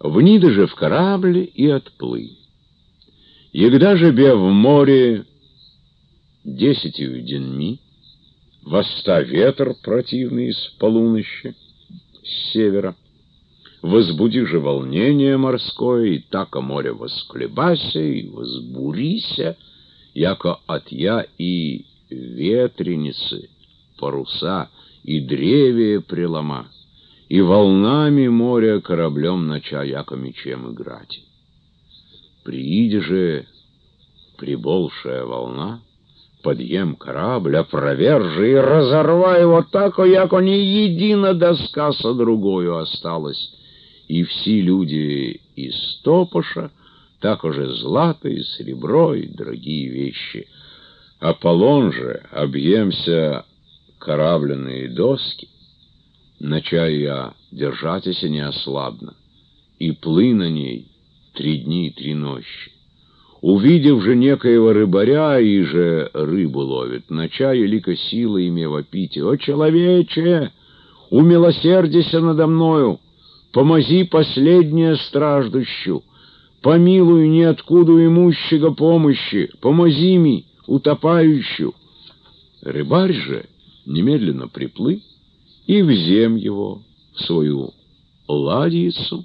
Вниды же в корабль и отплыли. Егда же бе в море 10 деньми, восста ветер противный с полуночи, с севера, возбуди же волнение морское, и тако море восколебася и возбурися, яко от я и ветреницы, паруса, и древие прелома, и волнами моря кораблем нача, яко мечем играть. Прииде же приболшая волна, подъем корабль, опровержи и разорвай его тако, яко ни едина доска со другою осталась, и все люди из топоша, так уже злато и серебро и другие вещи. Аполлон же, объемся корабленные доски, начаю я держатися неослабно, и плы на ней 3 дни и 3 ночи. Увидев же некоего рыбаря, и же рыбу ловит, нача елико сила имева пить: «О, человече, умилосердися надо мною, помози последнее страждущу, помилуй ниоткуда имущего помощи, помози ми, утопающую». Рыбарь же немедленно приплыл и взем его в свою ладьицу,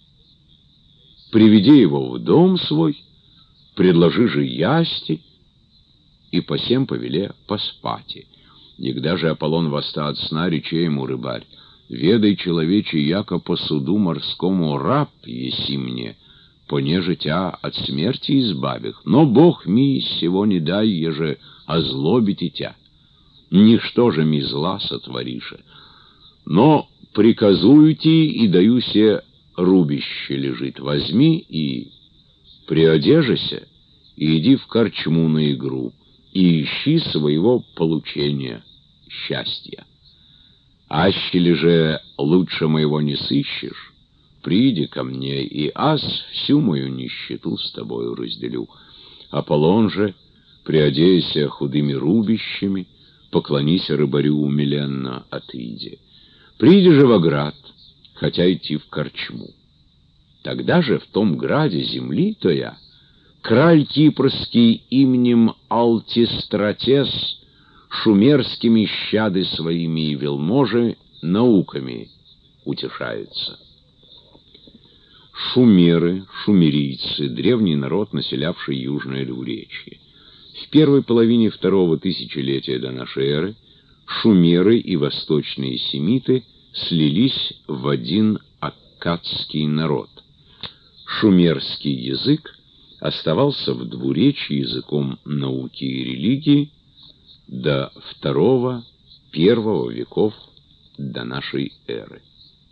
приведи его в дом свой, предложи же ясти, и по сем повеле поспати. Егда же Аполлон восста от сна, рече ему рыбарь: «Ведай, человече, яко по суду морскому раб еси мне, понеже тя от смерти избавих, но Бог ми сего не дай, еже озлобите тя. Ничто же ми зла сотворише, но приказуйте и даю се рубище лежит, возьми и приодежися, и иди в корчму на игру, и ищи своего получения, счастья. Аще ли же лучше моего не сыщешь, приди ко мне, и аз всю мою нищету с тобою разделю». Аполлон же, приодейся худыми рубищами, поклонися рыбарю умиленно, отыди. Приди же во град, хотя идти в корчму. Тогда же в том граде земли то я, краль кипрский именем Алтистратес, шумерскими щады своими и вельможи науками утешается. Шумеры, шумерийцы, древний народ, населявший Южное Двуречье. В первой половине 2-го тысячелетия до нашей эры шумеры и восточные семиты слились в один аккадский народ. Шумерский язык оставался в Двуречье языком науки и религии до 2-1 веков до нашей эры.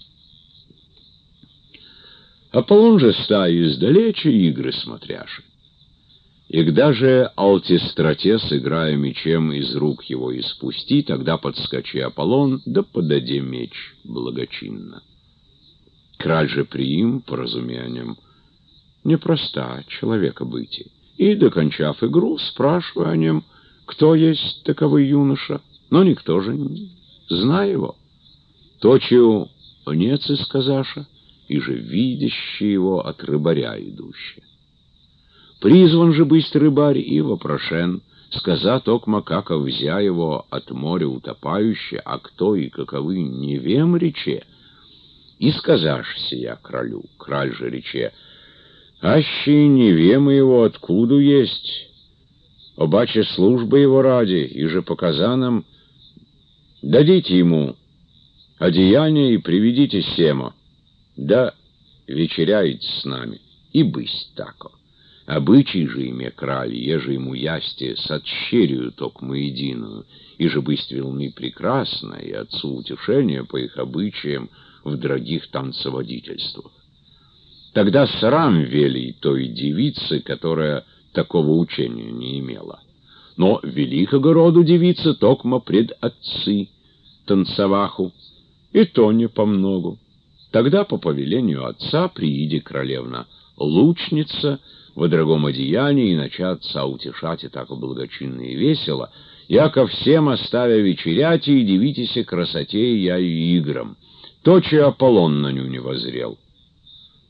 Аполлон же стаю издалече игры смотряши. И когда же Алтистратес, играя мечем, из рук его испусти, тогда подскочи Аполлон, да подаде меч благочинно. Краль же приим, по разумениям, непроста человека быти, и, докончав игру, спрашивая о нем, кто есть таковый юноша, но никто же не зная его. Точию нец и сказаша, и же видящий его от рыбаря идущий. Призван же быть рыбарь и вопрошен, сказа токма, как взя его от моря утопающий, а кто и каковы не вем рече. И сказашь сия кралю, краль же рече: аще не вем его откуда есть, обаче службы его ради, и же показанам, дадите ему одеяние и приведите семо, да вечеряйте с нами, и бысть тако. Обычай же име краль, еже ему ясти с отщерию токмо единую, и же бысть велми прекрасно, и отцу утешение по их обычаям в других танцеводительствах. Тогда срам велий той девицы, которая такого учения не имела. Но великого роду девица токмо пред отцы танцеваху, и то не помногу. Тогда по повелению отца прииди королевна лучница во дорогом одеянии, и нача отца утешать и так благочинно и весело, яко всем оставя вечерять и дивитеся красоте я и играм. Точи Аполлон на ню не воззрел.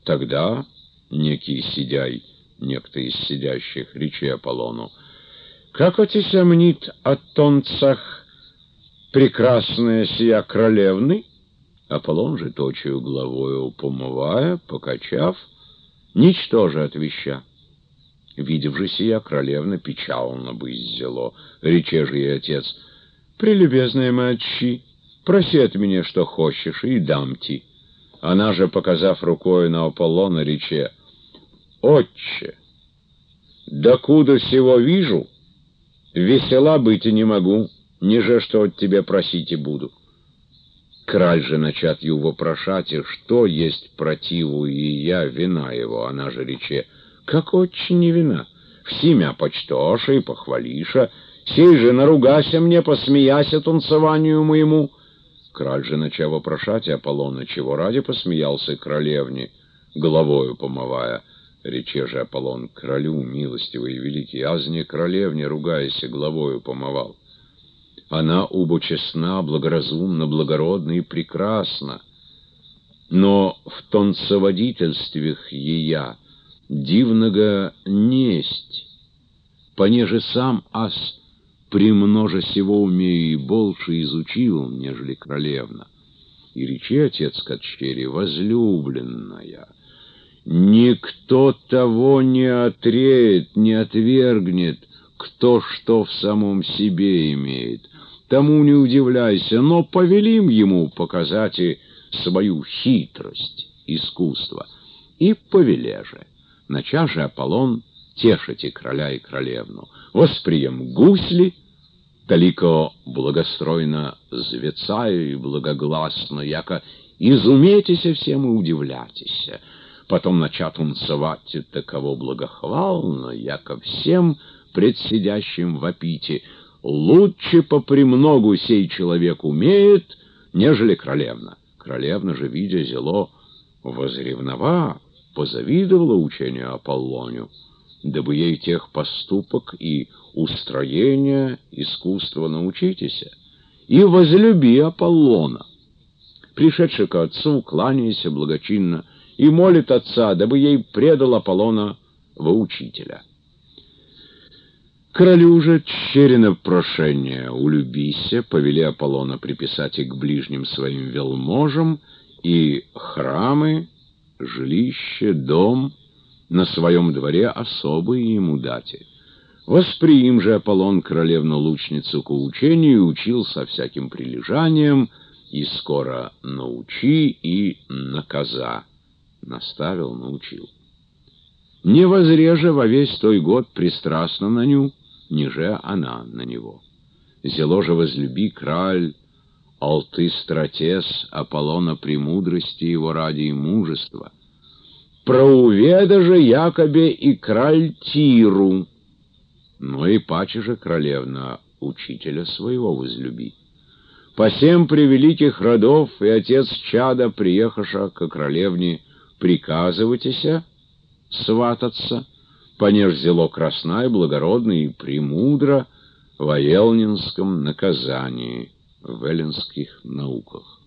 Тогда некий сидяй, некто из сидящих, речи Аполлону: «Как отися мнит о тонцах прекрасная сия королевны?» Аполлон же, точию главою помывая, покачав, ничтоже отвеща. Видев же сия, королевна печална бы иззело. Рече же ей отец: «Прелюбезная моя отчи, проси от меня, что хочешь, и дам ти». Она же, показав рукой на Аполлона, рече: «Отче, докуда сего вижу, весела быть и не могу, ниже что от тебе просить и буду». Краль же, начат ее вопрошать, и что есть противу, и я вина его, она же рече: «Как очень не вина? Всемя почтоша и похвалиша, сей же наругася мне, посмеяся танцеванию моему». Краль же, начав вопрошать Аполлона, чего ради посмеялся королевне, головою помывая, рече же Аполлон кралю: «Милостивый и великий, азне королевне, ругаясь, головою помывал. Она убо честна, благоразумна, благородна и прекрасна, но в танцеводительствах ея дивного несть, понеже сам аз премноже сего умею и больше изучил, нежели королевна». И речи отец к дщери: «Возлюбленная, никто того не отреет, не отвергнет, кто что в самом себе имеет. Тому не удивляйся, но повелим ему показать и свою хитрость, искусство». И повеле же. Нача же Аполлон тешить и короля, и королевну. Восприем гусли, талико благостройно звецаю и благогласно, яко изуметися всем и удивлятися. Потом начат танцевать таково благохвално, яко всем предсидящим вопите: «Лучше попремногу сей человек умеет, нежели королевна». Королевна же, видя зело, возревнова, позавидовала учению Аполлонию, дабы ей тех поступок и устроения искусства научитесь, и возлюби Аполлона. Пришедший к отцу, кланяйся благочинно и молит отца, дабы ей предал Аполлона во учителя. Королю же тщерено прошение: «Улюбися, повели Аполлона приписать и к ближним своим велможам, и храмы, жилище, дом на своем дворе особые ему дати. Восприим же Аполлон королевну-лучницу к учению и учил со всяким прилежанием, и скоро научи и наказа». Наставил, научил. Не возреже во весь той год пристрастно на ню, ниже она на него. Зело же возлюби краль Алтыстратес Аполлона премудрости его ради и мужества. Проуведа же якобе и краль Тиру, но и паче же королевна учителя своего возлюби. По всем превеликих родов и отец чада, приехаша к королевне, приказывайтеся свататься, понеж зело красна и благородна и премудро в елнинском наказании, в эллинских науках.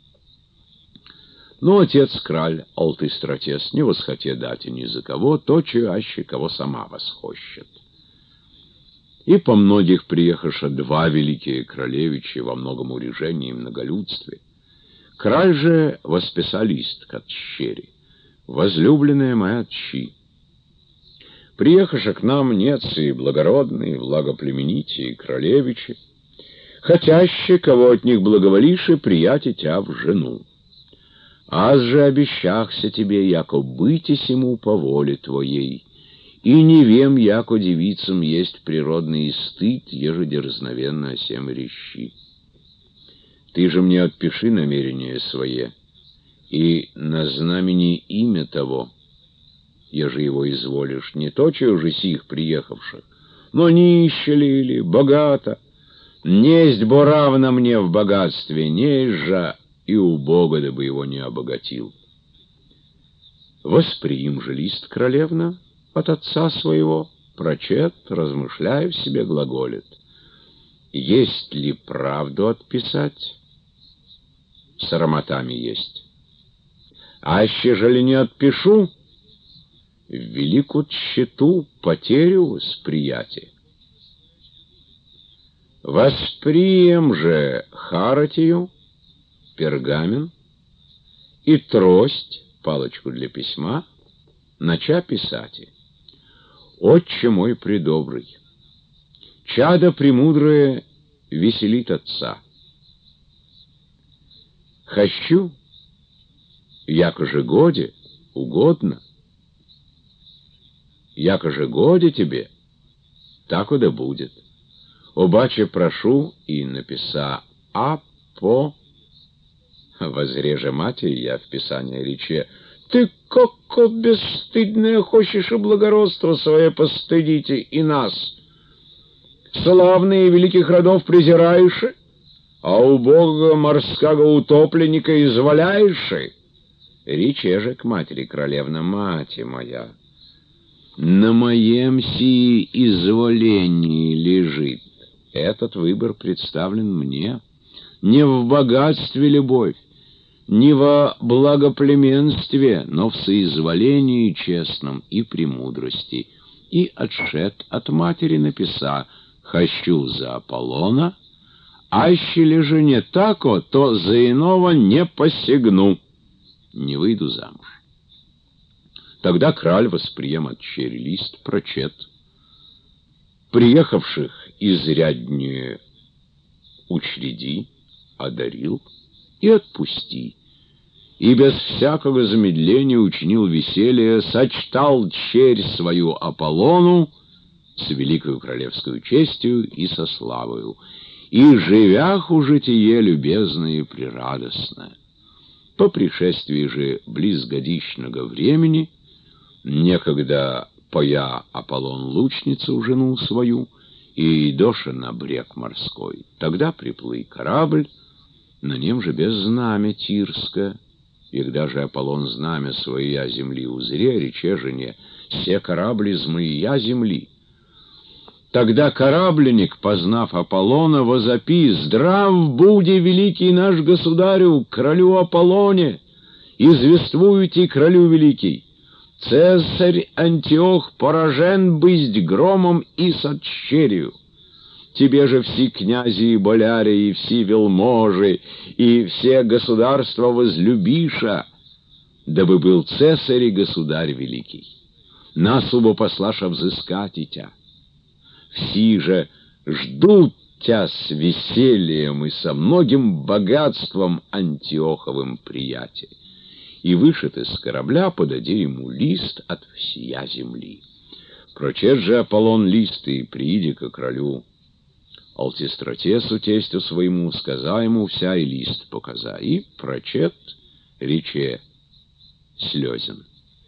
Но отец краль Алтыстратес не восхоте дать ни за кого, то чаще кого сама восхощет. И по многих приехаша два великие королевичи во многом урежении и многолюдстве. Краль же восписал лист к отщере: «Возлюбленная моя отчи, приехаша к нам нецы благородные, благоплемените и королевичи, хотяще, кого от них благоволиши, приятить тебя в жену. Аз же обещахся тебе, яко быти сему по воле твоей, и не вем, яко девицам есть природный стыд, еже дерзновенно осем рещи. Ты же мне отпиши намерение свое, и на знамени имя того, еже его изволишь, не то, че уже сих приехавших, но нище ли или богато, несть бо равно мне в богатстве, несть же и у Бога, дабы его не обогатил». Восприим же лист королевна от отца своего, прочет, размышляя в себе, глаголит: «Есть ли правду отписать? Срамотами есть. Аще же ли не отпишу, в великую тщету потерю восприятия. Восприем же харатию, пергамент и трость, палочку для письма, нача писати. Отче мой предобрый, чадо премудрое веселит отца. Хочу, яко же годе, угодно, яко же годе тебе, так и да будет. Обаче прошу и написа по... Возреже матери я в писание рече: «Ты, како бесстыдное, хочешь и благородство свое постыдите и нас. Славные великих родов презираешь, а убогого морского утопленника изволяешь». Рече же к матери королевна: «Мати моя, на моем сии изволении лежит. Этот выбор представлен мне. Не в богатстве любовь, не во благоплеменстве, но в соизволении честном и премудрости». И отшед от матери написа: «Хочу за Аполлона, аще ли же не тако, то за иного не посягну, не выйду замуж». Тогда краль восприем от черри лист прочет. Приехавших изряднее учреди, одарил и отпусти. И без всякого замедления учинил веселье, сочтал черь свою Аполлону с великою королевскую честью и со славою, и живях у житие любезное и прерадостное. По пришествии же близгодичного времени, некогда поя Аполлон лучницу жену свою, и доша на брег морской, тогда приплыл корабль, на нем же без знамя Тирска. И когда же Аполлон знамя своя земли узре, рече жене: «Се корабли змыя земли». Тогда корабленник, познав Аполлона, возопи: «Здрав буди, великий наш государю, королю Аполлоне! Извествуйте, королю великий! Цесарь Антиох поражен бысть громом и с отщерью. Тебе же все князи и боляре, и все велможи, и все государства возлюбиша, дабы был цесарь и государь великий. Нас убо послаша взыскать и тя. Все же ждут тя с весельем и со многим богатством Антиоховым приятель. И вышед из корабля, подади ему лист от всея земли. Прочет же Аполлон лист, и прииди ко королю Алтистратесу, тестю своему, сказа ему вся и лист показа. И прочет рече слезен: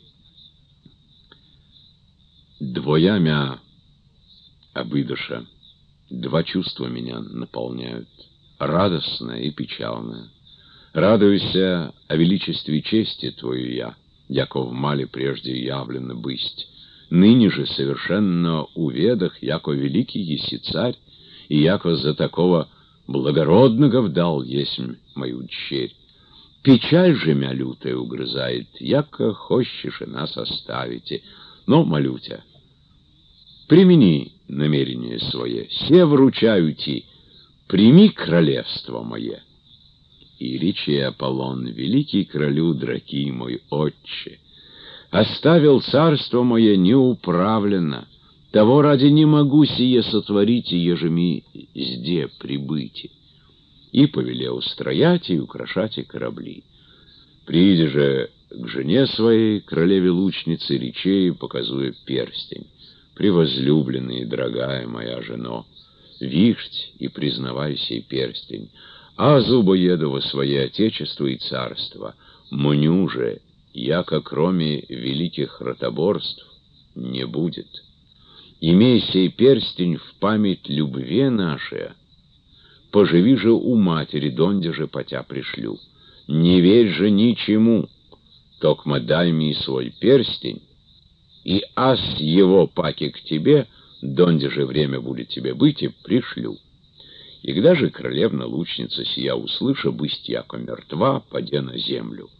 «Двоя мя обыдоша, два чувства меня наполняют, радостное и печальное. Радуйся о величестве чести твою я, яко в мале прежде явлено бысть. Ныне же совершенно уведах, яко великий еси царь, и яко за такого благородного вдал есть мою черь. Печаль же мя лютая угрызает, яко хочешь и нас оставите. Но молю тебя, примени намерение свое, се вручаю ти, прими королевство мое». И речи Аполлон: «Великий королю, драки мой отче, оставил царство мое неуправленно, того ради не могу сие сотворить, ежеми зде прибыть». И повелел строять и украшать и корабли. Прииди же к жене своей, королеве лучницы, речей, показуя перстень: «Превозлюбленная и дорогая моя жено, вишть и признавай сей перстень, а зубоеду во свое отечество и царство. Мню же, яко кроме великих ротоборств не будет. Имей сей перстень в память любви нашей, поживи же у матери, донде же потя пришлю. Не верь же ничему, токмо дай мне свой перстень, и ас его паки к тебе, донде же время будет тебе быть, и пришлю». И когда же королевна лучница сия услыша, бысть яко мертва, паде на землю.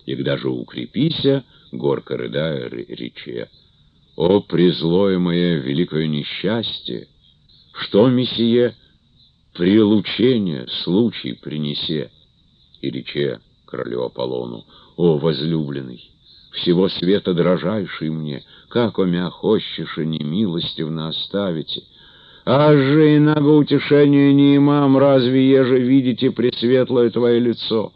Егда же укрепися, горько рыдая, рече: «О, призлое мое великое несчастье! Что, мессие, прилучение, случай принесе?» И рече королю Аполлону: «О, возлюбленный, всего света дрожайший мне, как мя хочешь не милостивно оставите. Аж же иного утешения не имам, разве еже видите пресветлое твое лицо?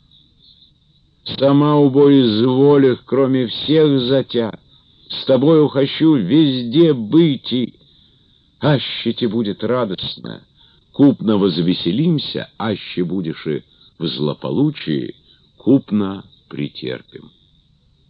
Сама убой изволих, кроме всех затя, с тобою хочу везде быть, аще те будет радостно, купно возвеселимся, аще будешь и в злополучии, купно претерпим».